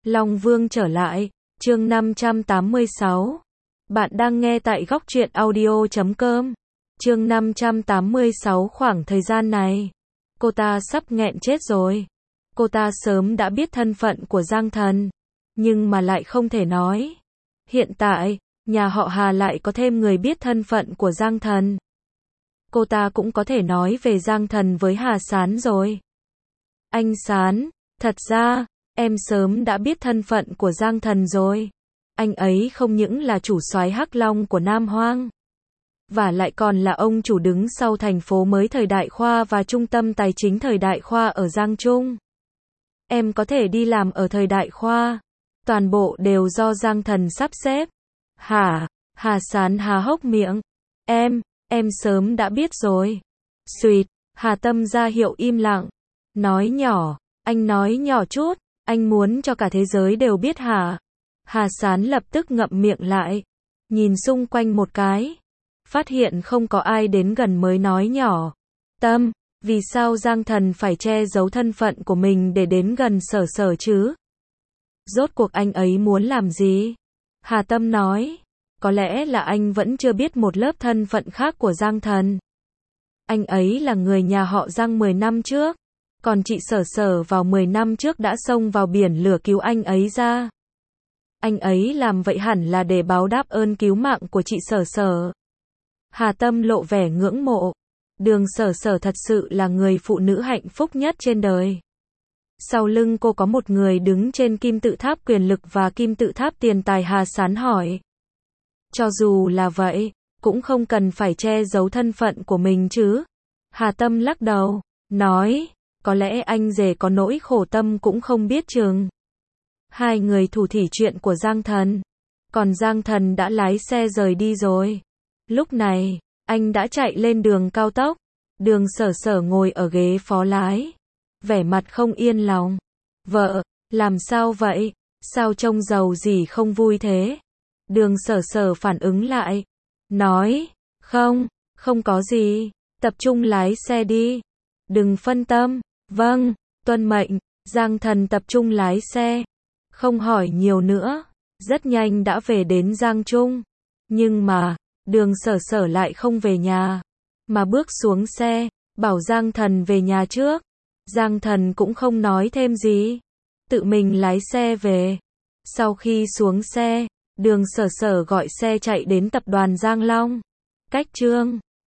Long Vương trở lại, chương 586. Bạn đang nghe tại góc truyện audio.com. Chương 586. Khoảng thời gian này, cô ta sắp nghẹn chết rồi. Cô ta sớm đã biết thân phận của Giang Thần, nhưng mà lại không thể nói. Hiện tại, nhà họ Hà lại có thêm người biết thân phận của Giang Thần. Cô ta cũng có thể nói về Giang Thần với Hà Sán rồi. Anh Sán, thật ra, em sớm đã biết thân phận của Giang Thần rồi. Anh ấy không những là chủ soái Hắc Long của Nam Hoang, và lại còn là ông chủ đứng sau thành phố mới Thời Đại Khoa và trung tâm tài chính Thời Đại Khoa ở Giang Trung. Em có thể đi làm ở Thời Đại Khoa, toàn bộ đều do Giang Thần sắp xếp. Hả? Hà Sán há hốc miệng. Em sớm đã biết rồi. Xuyệt, Hà Tâm ra hiệu im lặng. Nói nhỏ, anh nói nhỏ chút, anh muốn cho cả thế giới đều biết hả? Hà Sán lập tức ngậm miệng lại, nhìn xung quanh một cái, phát hiện không có ai đến gần mới nói nhỏ. Tâm, vì sao Giang Thần phải che giấu thân phận của mình để đến gần Sở Sở chứ? Rốt cuộc anh ấy muốn làm gì? Hà Tâm nói, có lẽ là anh vẫn chưa biết một lớp thân phận khác của Giang Thần. Anh ấy là người nhà họ Giang 10 năm trước, còn chị Sở Sở vào 10 năm trước đã xông vào biển lửa cứu anh ấy ra. Anh ấy làm vậy hẳn là để báo đáp ơn cứu mạng của chị Sở Sở. Hà Tâm lộ vẻ ngưỡng mộ. Đường Sở Sở thật sự là người phụ nữ hạnh phúc nhất trên đời. Sau lưng cô có một người đứng trên kim tự tháp quyền lực và kim tự tháp tiền tài. Hà Sán hỏi. Cho dù là vậy, cũng không cần phải che giấu thân phận của mình chứ. Hà Tâm lắc đầu, nói, có lẽ anh rể có nỗi khổ tâm cũng không biết chừng. Hai người thủ thỉ chuyện của Giang Thần. Còn Giang Thần đã lái xe rời đi rồi. Lúc này, anh đã chạy lên đường cao tốc. Đường Sở Sở ngồi ở ghế phó lái, vẻ mặt không yên lòng. Vợ, làm sao vậy? Sao trông giàu gì không vui thế? Đường Sở Sở phản ứng lại, nói, không có gì, tập trung lái xe đi. Đừng phân tâm. Vâng, tuân mệnh. Giang Thần tập trung lái xe, không hỏi nhiều nữa, rất nhanh đã về đến Giang Trung. Nhưng mà, Đường Sở Sở lại không về nhà, mà bước xuống xe, bảo Giang Thần về nhà trước. Giang Thần cũng không nói thêm gì, tự mình lái xe về. Sau khi xuống xe, Đường Sở Sở gọi xe chạy đến tập đoàn Giang Long. Cách Trương